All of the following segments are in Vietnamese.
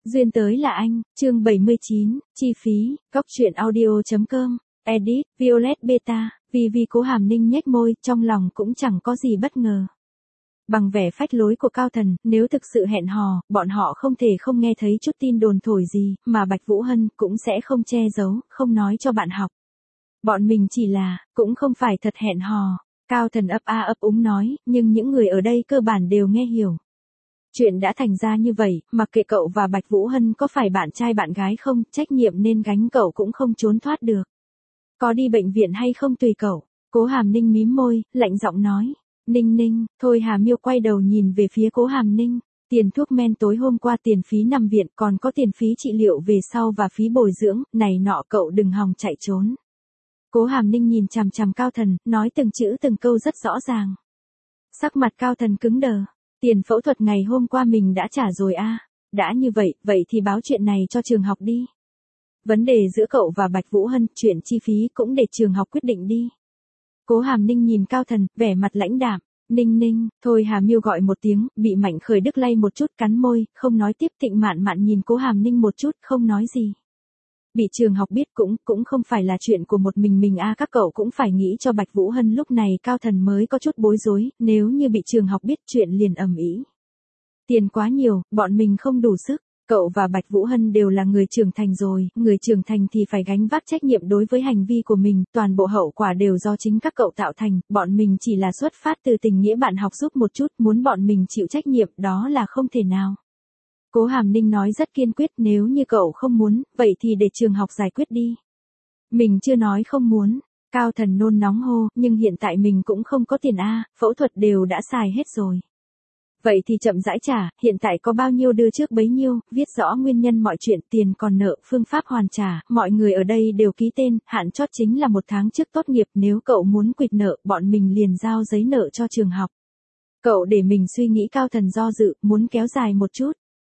Duyên tới là anh, chương 79, chi phí, góc truyện audio.com, edit, Violet Beta, vì Cố Hàm Ninh nhếch môi, trong lòng cũng chẳng có gì bất ngờ. Bằng vẻ phách lối của Cao Thần, nếu thực sự hẹn hò, bọn họ không thể không nghe thấy chút tin đồn thổi gì, mà Bạch Vũ Hân cũng sẽ không che giấu, không nói cho bạn học. Bọn mình chỉ là, cũng không phải thật hẹn hò. Cao Thần ấp a ấp úng nói, nhưng những người ở đây cơ bản đều nghe hiểu. Chuyện đã thành ra như vậy, mặc kệ cậu và Bạch Vũ Hân có phải bạn trai bạn gái không, trách nhiệm nên gánh cậu cũng không trốn thoát được. Có đi bệnh viện hay không tùy cậu. Cố Hàm Ninh mím môi, lạnh giọng nói. Ninh Ninh, thôi Hà Miêu quay đầu nhìn về phía Cố Hàm Ninh. Tiền thuốc men tối hôm qua, tiền phí nằm viện, còn có tiền phí trị liệu về sau và phí bồi dưỡng, này nọ cậu đừng hòng chạy trốn. Cố Hàm Ninh nhìn chằm chằm Cao Thần, nói từng chữ từng câu rất rõ ràng. Sắc mặt Cao Thần cứng đờ. Tiền phẫu thuật ngày hôm qua mình đã trả rồi a. Đã như vậy, vậy thì báo chuyện này cho trường học đi. Vấn đề giữa cậu và Bạch Vũ Hân, chuyện chi phí cũng để trường học quyết định đi. Cố Hàm Ninh nhìn Cao Thần, vẻ mặt lãnh đạm. Ninh Ninh, thôi Hà Miêu gọi một tiếng, bị Mạnh Khởi Đức lay một chút, cắn môi, không nói tiếp. Tịnh Mạn Mạn nhìn Cố Hàm Ninh một chút, không nói gì. Bị trường học biết cũng không phải là chuyện của một mình a, các cậu cũng phải nghĩ cho Bạch Vũ Hân. Lúc này Cao Thần mới có chút bối rối, nếu như bị trường học biết chuyện liền ầm ĩ. Tiền quá nhiều, bọn mình không đủ sức. Cậu và Bạch Vũ Hân đều là người trưởng thành rồi, người trưởng thành thì phải gánh vác trách nhiệm đối với hành vi của mình, toàn bộ hậu quả đều do chính các cậu tạo thành, bọn mình chỉ là xuất phát từ tình nghĩa bạn học giúp một chút, muốn bọn mình chịu trách nhiệm đó là không thể nào. Cố Hàm Ninh nói rất kiên quyết, nếu như cậu không muốn, vậy thì để trường học giải quyết đi. Mình chưa nói không muốn. Cao Thần nôn nóng hô, nhưng hiện tại mình cũng không có tiền a, phẫu thuật đều đã xài hết rồi. Vậy thì chậm rãi trả, hiện tại có bao nhiêu đưa trước bấy nhiêu, viết rõ nguyên nhân mọi chuyện, tiền còn nợ, phương pháp hoàn trả, mọi người ở đây đều ký tên, hạn chót chính là 1 tháng trước tốt nghiệp, nếu cậu muốn quỵt nợ, bọn mình liền giao giấy nợ cho trường học. Cậu để mình suy nghĩ. Cao Thần do dự, muốn kéo dài một chút.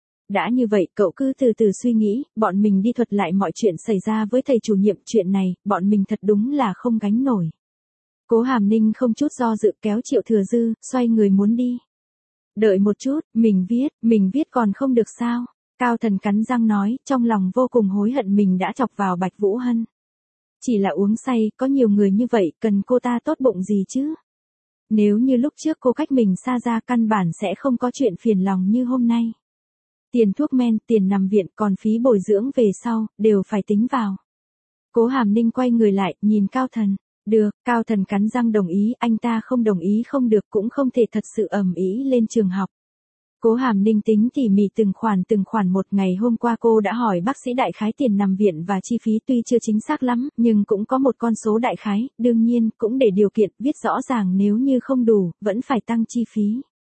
Đã như vậy, cậu cứ từ từ suy nghĩ, bọn mình đi thuật lại mọi chuyện xảy ra với thầy chủ nhiệm, chuyện này, bọn mình thật đúng là không gánh nổi. Cố Hàm Ninh không chút do dự kéo Triệu Thừa Dư, xoay người muốn đi. Đợi một chút, mình viết còn không được sao? Cao Thần cắn răng nói, trong lòng vô cùng hối hận mình đã chọc vào Bạch Vũ Hân. Chỉ là uống say, có nhiều người như vậy, cần cô ta tốt bụng gì chứ? Nếu như lúc trước cô cách mình xa ra, căn bản sẽ không có chuyện phiền lòng như hôm nay. Tiền thuốc men, tiền nằm viện, còn phí bồi dưỡng về sau, đều phải tính vào. Cố Hàm Ninh quay người lại, nhìn Cao Thần. Được, Cao Thần cắn răng đồng ý, anh ta không đồng ý không được, cũng không thể thật sự ầm ĩ lên trường học. Cố Hàm Ninh tính tỉ mỉ từng khoản một. Ngày hôm qua cô đã hỏi bác sĩ đại khái tiền nằm viện và chi phí, tuy chưa chính xác lắm, nhưng cũng có một con số đại khái, đương nhiên, cũng để điều kiện, viết rõ ràng nếu như không đủ, vẫn phải tăng chi phí.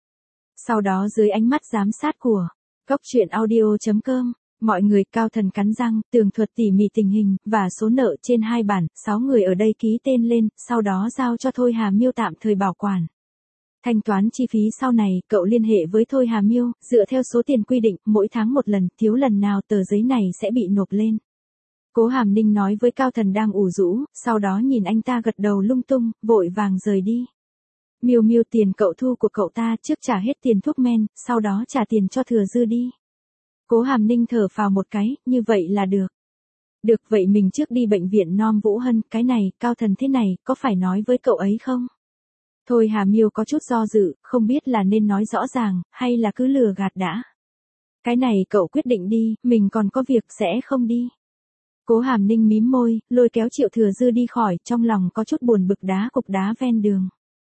Sau đó dưới ánh mắt giám sát của góc truyện audio.com, mọi người. Cao Thần cắn răng, tường thuật tỉ mỉ tình hình, và số nợ trên 2 bản, 6 người ở đây ký tên lên, sau đó giao cho Thôi Hà Miêu tạm thời bảo quản. Thanh toán chi phí sau này, cậu liên hệ với Thôi Hà Miêu, dựa theo số tiền quy định, mỗi tháng 1 lần, thiếu lần nào tờ giấy này sẽ bị nộp lên. Cố Hàm Ninh nói với Cao Thần đang ủ rũ, sau đó nhìn anh ta gật đầu lung tung, vội vàng rời đi. Miêu Miêu, tiền cậu thu của cậu ta, trước trả hết tiền thuốc men, sau đó trả tiền cho Thừa Dư đi. Cố Hàm Ninh thở phào một cái, như vậy là được. Được, vậy mình trước đi bệnh viện nom Vũ Hân, cái này, Cao Thần thế này, có phải nói với cậu ấy không? Thôi Hà Miêu có chút do dự, không biết là nên nói rõ ràng, hay là cứ lừa gạt đã. Cái này cậu quyết định đi, mình còn có việc sẽ không đi. Cố Hàm Ninh mím môi, lôi kéo Triệu Thừa Dư đi khỏi, trong lòng có chút buồn bực. Cục đá ven đường.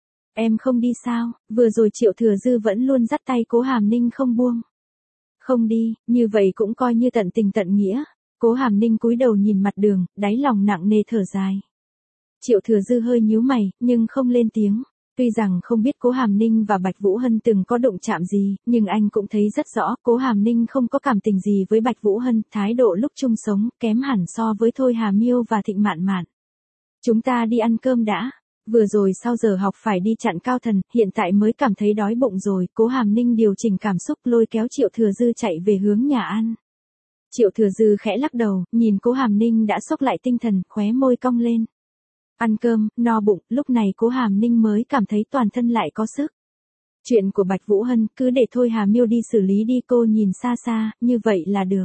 Em không đi sao? Vừa rồi Triệu Thừa Dư vẫn luôn dắt tay Cố Hàm Ninh không buông. Không đi, như vậy cũng coi như tận tình tận nghĩa. Cố Hàm Ninh cúi đầu nhìn mặt đường, đáy lòng nặng nề thở dài. Triệu Thừa Dư hơi nhíu mày, nhưng không lên tiếng. Tuy rằng không biết Cố Hàm Ninh và Bạch Vũ Hân từng có đụng chạm gì, nhưng anh cũng thấy rất rõ, Cố Hàm Ninh không có cảm tình gì với Bạch Vũ Hân, thái độ lúc chung sống, kém hẳn so với Thôi Hà Miêu và Thịnh Mạn Mạn. Chúng ta đi ăn cơm đã. Vừa rồi sau giờ học phải đi chặn Cao Thần, hiện tại mới cảm thấy đói bụng rồi. Cố Hàm Ninh điều chỉnh cảm xúc, lôi kéo Triệu Thừa Dư chạy về hướng nhà ăn. Triệu Thừa Dư khẽ lắc đầu, nhìn Cố Hàm Ninh đã xốc lại tinh thần, khóe môi cong lên. Ăn cơm, no bụng, lúc này Cố Hàm Ninh mới cảm thấy toàn thân lại có sức. Chuyện của Bạch Vũ Hân cứ để Thôi Hà Miêu đi xử lý đi, cô nhìn xa xa, như vậy là được.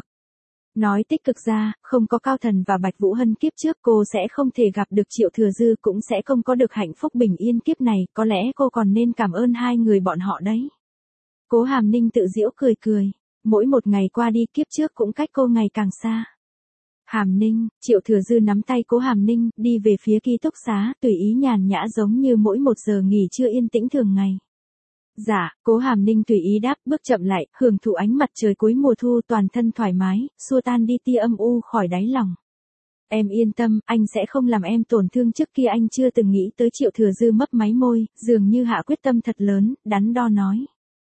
Nói tích cực ra, không có Cao Thần và Bạch Vũ Hân kiếp trước cô sẽ không thể gặp được Triệu Thừa Dư, cũng sẽ không có được hạnh phúc bình yên kiếp này, có lẽ cô còn nên cảm ơn hai người bọn họ đấy. Cố Hàm Ninh tự giễu cười cười, mỗi một ngày qua đi kiếp trước cũng cách cô ngày càng xa. Hàm Ninh, Triệu Thừa Dư nắm tay Cố Hàm Ninh, đi về phía ký túc xá, tùy ý nhàn nhã giống như mỗi một giờ nghỉ trưa yên tĩnh thường ngày. Dạ, Cố Hàm Ninh tùy ý đáp, bước chậm lại, hưởng thụ ánh mặt trời cuối mùa thu, toàn thân thoải mái, xua tan đi tia âm u khỏi đáy lòng. Em yên tâm, anh sẽ không làm em tổn thương. Trước kia anh chưa từng nghĩ tới. Triệu Thừa Dư mấp máy môi, dường như hạ quyết tâm thật lớn, đắn đo nói.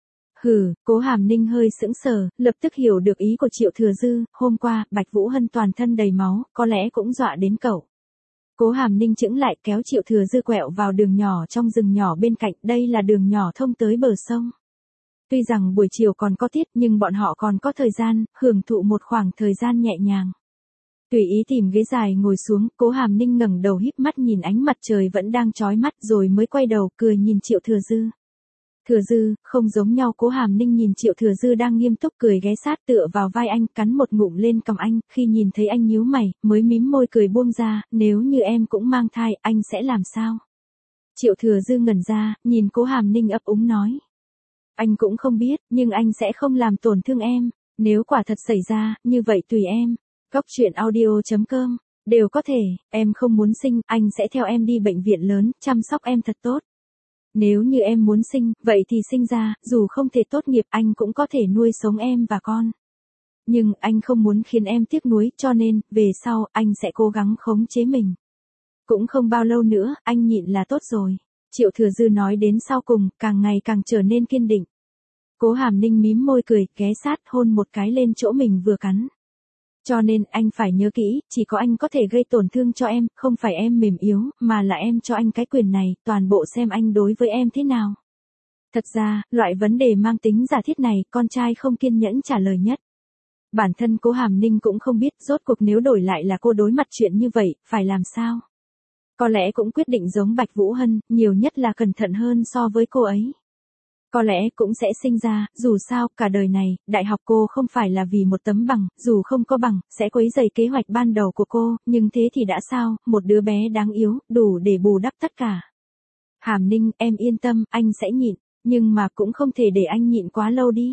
Hừ, Cố Hàm Ninh hơi sững sờ, lập tức hiểu được ý của Triệu Thừa Dư, hôm qua, Bạch Vũ Hân toàn thân đầy máu, có lẽ cũng dọa đến cậu. Cố Hàm Ninh chững lại kéo Triệu Thừa Dư quẹo vào đường nhỏ trong rừng nhỏ bên cạnh, đây là đường nhỏ thông tới bờ sông. Tuy rằng buổi chiều còn có tiết nhưng bọn họ còn có thời gian, hưởng thụ một khoảng thời gian nhẹ nhàng. Tùy ý tìm ghế dài ngồi xuống, Cố Hàm Ninh ngẩng đầu híp mắt nhìn ánh mặt trời vẫn đang chói mắt rồi mới quay đầu cười nhìn Triệu Thừa Dư. Thừa Dư, không giống nhau. Cố Hàm Ninh nhìn Triệu Thừa Dư đang nghiêm túc cười ghé sát tựa vào vai anh, cắn một ngụm lên cằm anh, khi nhìn thấy anh nhíu mày, mới mím môi cười buông ra, nếu như em cũng mang thai, anh sẽ làm sao? Triệu Thừa Dư ngẩn ra, nhìn Cố Hàm Ninh ấp úng nói. Anh cũng không biết, nhưng anh sẽ không làm tổn thương em, nếu quả thật xảy ra, như vậy tùy em. Góc truyện audio.com, đều có thể, em không muốn sinh, anh sẽ theo em đi bệnh viện lớn, chăm sóc em thật tốt. Nếu như em muốn sinh, vậy thì sinh ra, dù không thể tốt nghiệp anh cũng có thể nuôi sống em và con. Nhưng anh không muốn khiến em tiếc nuối, cho nên, về sau, anh sẽ cố gắng khống chế mình. Cũng không bao lâu nữa, anh nhịn là tốt rồi. Triệu Thừa Dư nói đến sau cùng, càng ngày càng trở nên kiên định. Cố Hàm Ninh mím môi cười, ghé sát hôn một cái lên chỗ mình vừa cắn. Cho nên anh phải nhớ kỹ, chỉ có anh có thể gây tổn thương cho em, không phải em mềm yếu, mà là em cho anh cái quyền này, toàn bộ xem anh đối với em thế nào. Thật ra, loại vấn đề mang tính giả thiết này, con trai không kiên nhẫn trả lời nhất. Bản thân Cố Hàm Ninh cũng không biết, rốt cuộc nếu đổi lại là cô đối mặt chuyện như vậy, phải làm sao. Có lẽ cũng quyết định giống Bạch Vũ Hân, nhiều nhất là cẩn thận hơn so với cô ấy. Có lẽ cũng sẽ sinh ra, dù sao, cả đời này, đại học cô không phải là vì một tấm bằng, dù không có bằng, sẽ quấy rầy kế hoạch ban đầu của cô, nhưng thế thì đã sao, một đứa bé đáng yếu, đủ để bù đắp tất cả. Hàm Ninh, em yên tâm, anh sẽ nhịn, nhưng mà cũng không thể để anh nhịn quá lâu đi.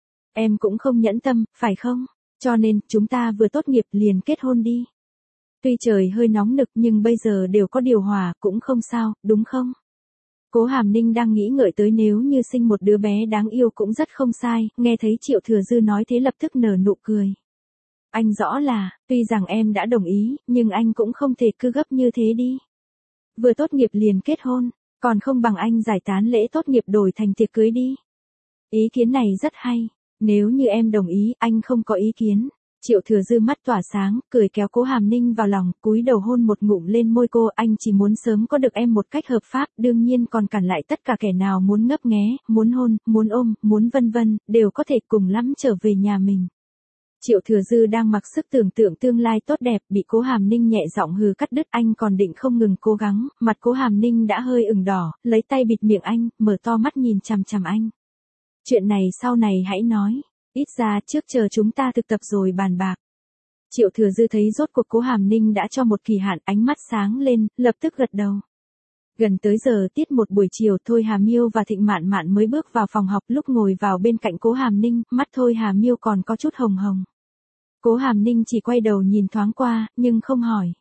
Em cũng không nhẫn tâm, phải không? Cho nên, chúng ta vừa tốt nghiệp liền kết hôn đi. Tuy trời hơi nóng nực nhưng bây giờ đều có điều hòa, cũng không sao, đúng không? Cố Hàm Ninh đang nghĩ ngợi tới nếu như sinh một đứa bé đáng yêu cũng rất không sai, nghe thấy Triệu Thừa Dư nói thế lập tức nở nụ cười. Anh rõ là, tuy rằng em đã đồng ý, nhưng anh cũng không thể cứ gấp như thế đi. Vừa tốt nghiệp liền kết hôn, còn không bằng anh giải tán lễ tốt nghiệp đổi thành tiệc cưới đi. Ý kiến này rất hay, nếu như em đồng ý, anh không có ý kiến. Triệu Thừa Dư mắt tỏa sáng, cười kéo Cố Hàm Ninh vào lòng, cúi đầu hôn một ngụm lên môi cô, anh chỉ muốn sớm có được em một cách hợp pháp, đương nhiên còn cản lại tất cả kẻ nào muốn ngấp nghé, muốn hôn, muốn ôm, muốn vân vân, đều có thể cùng lắm trở về nhà mình. Triệu Thừa Dư đang mặc sức tưởng tượng tương lai tốt đẹp, bị Cố Hàm Ninh nhẹ giọng hừ cắt đứt, anh còn định không ngừng cố gắng, mặt Cố Hàm Ninh đã hơi ửng đỏ, lấy tay bịt miệng anh, mở to mắt nhìn chằm chằm anh. Chuyện này sau này hãy nói. Ít ra trước chờ chúng ta thực tập rồi bàn bạc. Triệu Thừa Dư thấy rốt cuộc Cố Hàm Ninh đã cho một kỳ hạn, ánh mắt sáng lên, lập tức gật đầu. Gần tới giờ tiết một buổi chiều, Thôi Hà Miêu và Thịnh Mạn Mạn mới bước vào phòng học, lúc ngồi vào bên cạnh Cố Hàm Ninh, mắt Thôi Hà Miêu còn có chút hồng hồng. Cố Hàm Ninh chỉ quay đầu nhìn thoáng qua, nhưng không hỏi.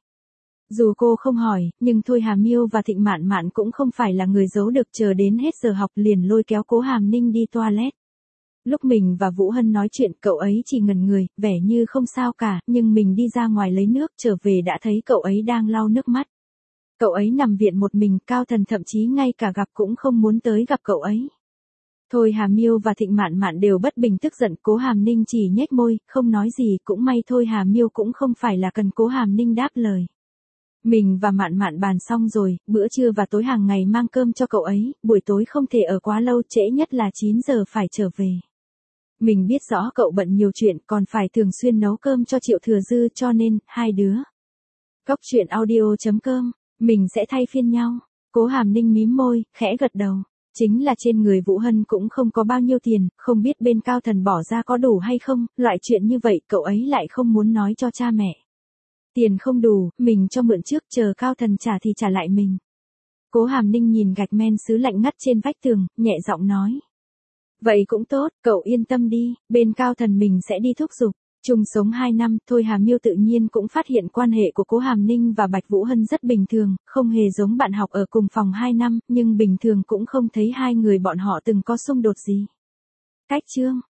Dù cô không hỏi, nhưng Thôi Hà Miêu và Thịnh Mạn Mạn cũng không phải là người giấu được, chờ đến hết giờ học liền lôi kéo Cố Hàm Ninh đi toilet. Lúc mình và Vũ Hân nói chuyện, cậu ấy chỉ ngẩn người, vẻ như không sao cả, nhưng mình đi ra ngoài lấy nước, trở về đã thấy cậu ấy đang lau nước mắt. Cậu ấy nằm viện một mình, Cao Thần thậm chí ngay cả gặp cũng không muốn tới gặp cậu ấy. Thôi Hà Miêu và Thịnh Mạn Mạn đều bất bình tức giận, Cố Hàm Ninh chỉ nhếch môi, không nói gì, cũng may Thôi Hà Miêu cũng không phải là cần Cố Hàm Ninh đáp lời. Mình và Mạn Mạn bàn xong rồi, bữa trưa và tối hàng ngày mang cơm cho cậu ấy, buổi tối không thể ở quá lâu, trễ nhất là 9 giờ phải trở về. Mình biết rõ cậu bận nhiều chuyện, còn phải thường xuyên nấu cơm cho Triệu Thừa Dư, cho nên, hai đứa. Góc truyện audio.com, mình sẽ thay phiên nhau. Cố Hàm Ninh mím môi, khẽ gật đầu. Chính là trên người Vũ Hân cũng không có bao nhiêu tiền, không biết bên Cao Thần bỏ ra có đủ hay không, loại chuyện như vậy cậu ấy lại không muốn nói cho cha mẹ. Tiền không đủ, mình cho mượn trước, chờ Cao Thần trả thì trả lại mình. Cố Hàm Ninh nhìn gạch men sứ lạnh ngắt trên vách tường, nhẹ giọng nói. Vậy cũng tốt, cậu yên tâm đi, bên Cao Thần mình sẽ đi thúc giục. Chung sống 2 năm, Thôi Hà Miêu tự nhiên cũng phát hiện quan hệ của Cố Hàm Ninh và Bạch Vũ Hân rất bình thường, không hề giống bạn học ở cùng phòng 2 năm, nhưng bình thường cũng không thấy hai người bọn họ từng có xung đột gì. Cách chương